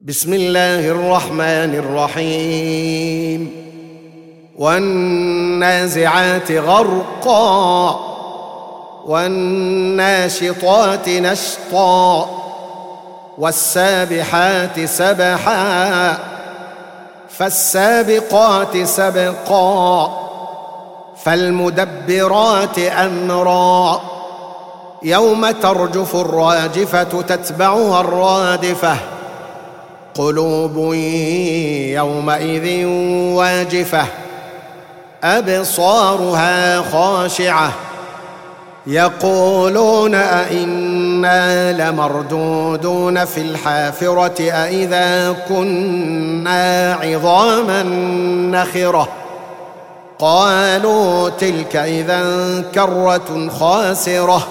بسم الله الرحمن الرحيم والنازعات غرقا والناشطات نشطا والسابحات سبحا فالسابقات سبقا فالمدبرات أمرا يوم ترجف الراجفة تتبعها الرادفة قلوب يومئذ واجفة أبصارها خاشعة يقولون أئنا لمردودون في الحافرة أئذا كنا عظاما نخرة قالوا تلك إذا كرة خاسرة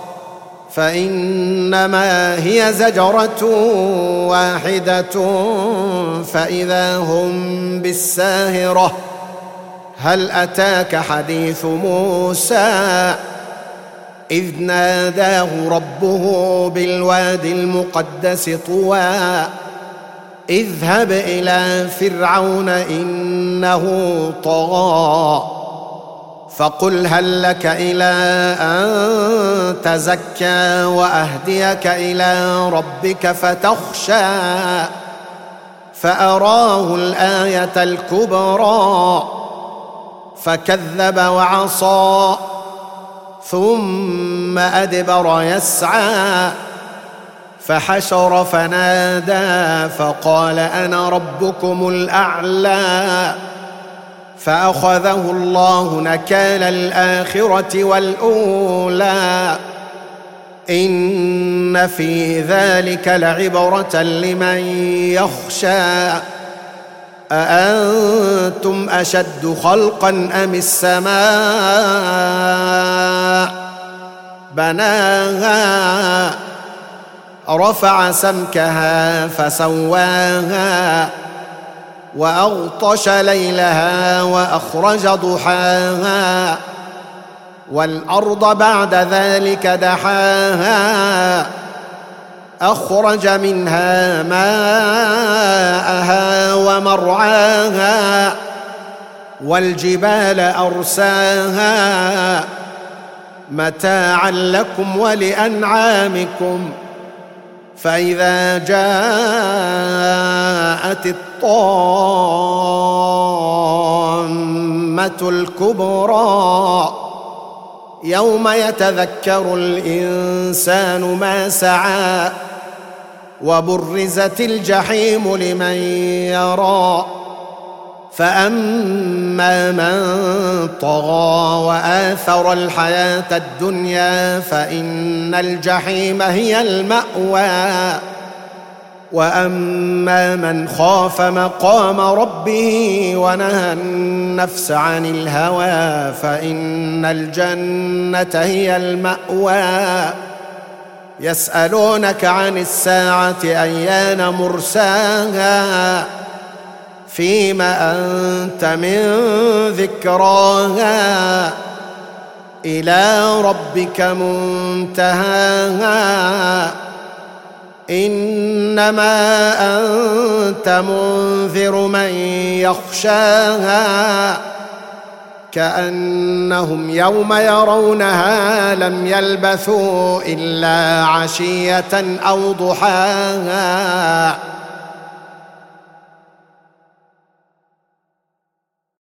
فإنما هي زجرة واحدة فإذا هم بالساهرة هل أتاك حديث موسى إذ ناداه ربه بالوادي المقدس طوى اذهب إلى فرعون إنه طغى فقل هل لك إلى أن تزكى وأهديك إلى ربك فتخشى فأراه الآية الكبرى فكذب وعصى ثم أدبر يسعى فحشر فنادى فقال أنا ربكم الأعلى فأخذه الله نكال الآخرة والأولى إن في ذلك لعبرة لمن يخشى أأنتم أشد خلقا أم السماء بناها رفع سمكها فسواها وأغطش ليلها وأخرج ضحاها والأرض بعد ذلك دحاها أخرج منها ماءها ومرعاها والجبال أرساها متاعا لكم ولأنعامكم فإذا جاءت الطامة الكبرى يوم يتذكر الإنسان ما سعى وبرزت الجحيم لمن يرى فأما من طغى وآثر الحياة الدنيا فإن الجحيم هي المأوى وأما من خاف مقام ربه ونهى النفس عن الهوى فإن الجنة هي المأوى يسألونك عن الساعة أيان مرساها فيم أنت من ذكراها إلى ربك منتهاها إنما أنت منذر من يخشاها كأنهم يوم يرونها لم يلبثوا إلا عشية أو ضحاها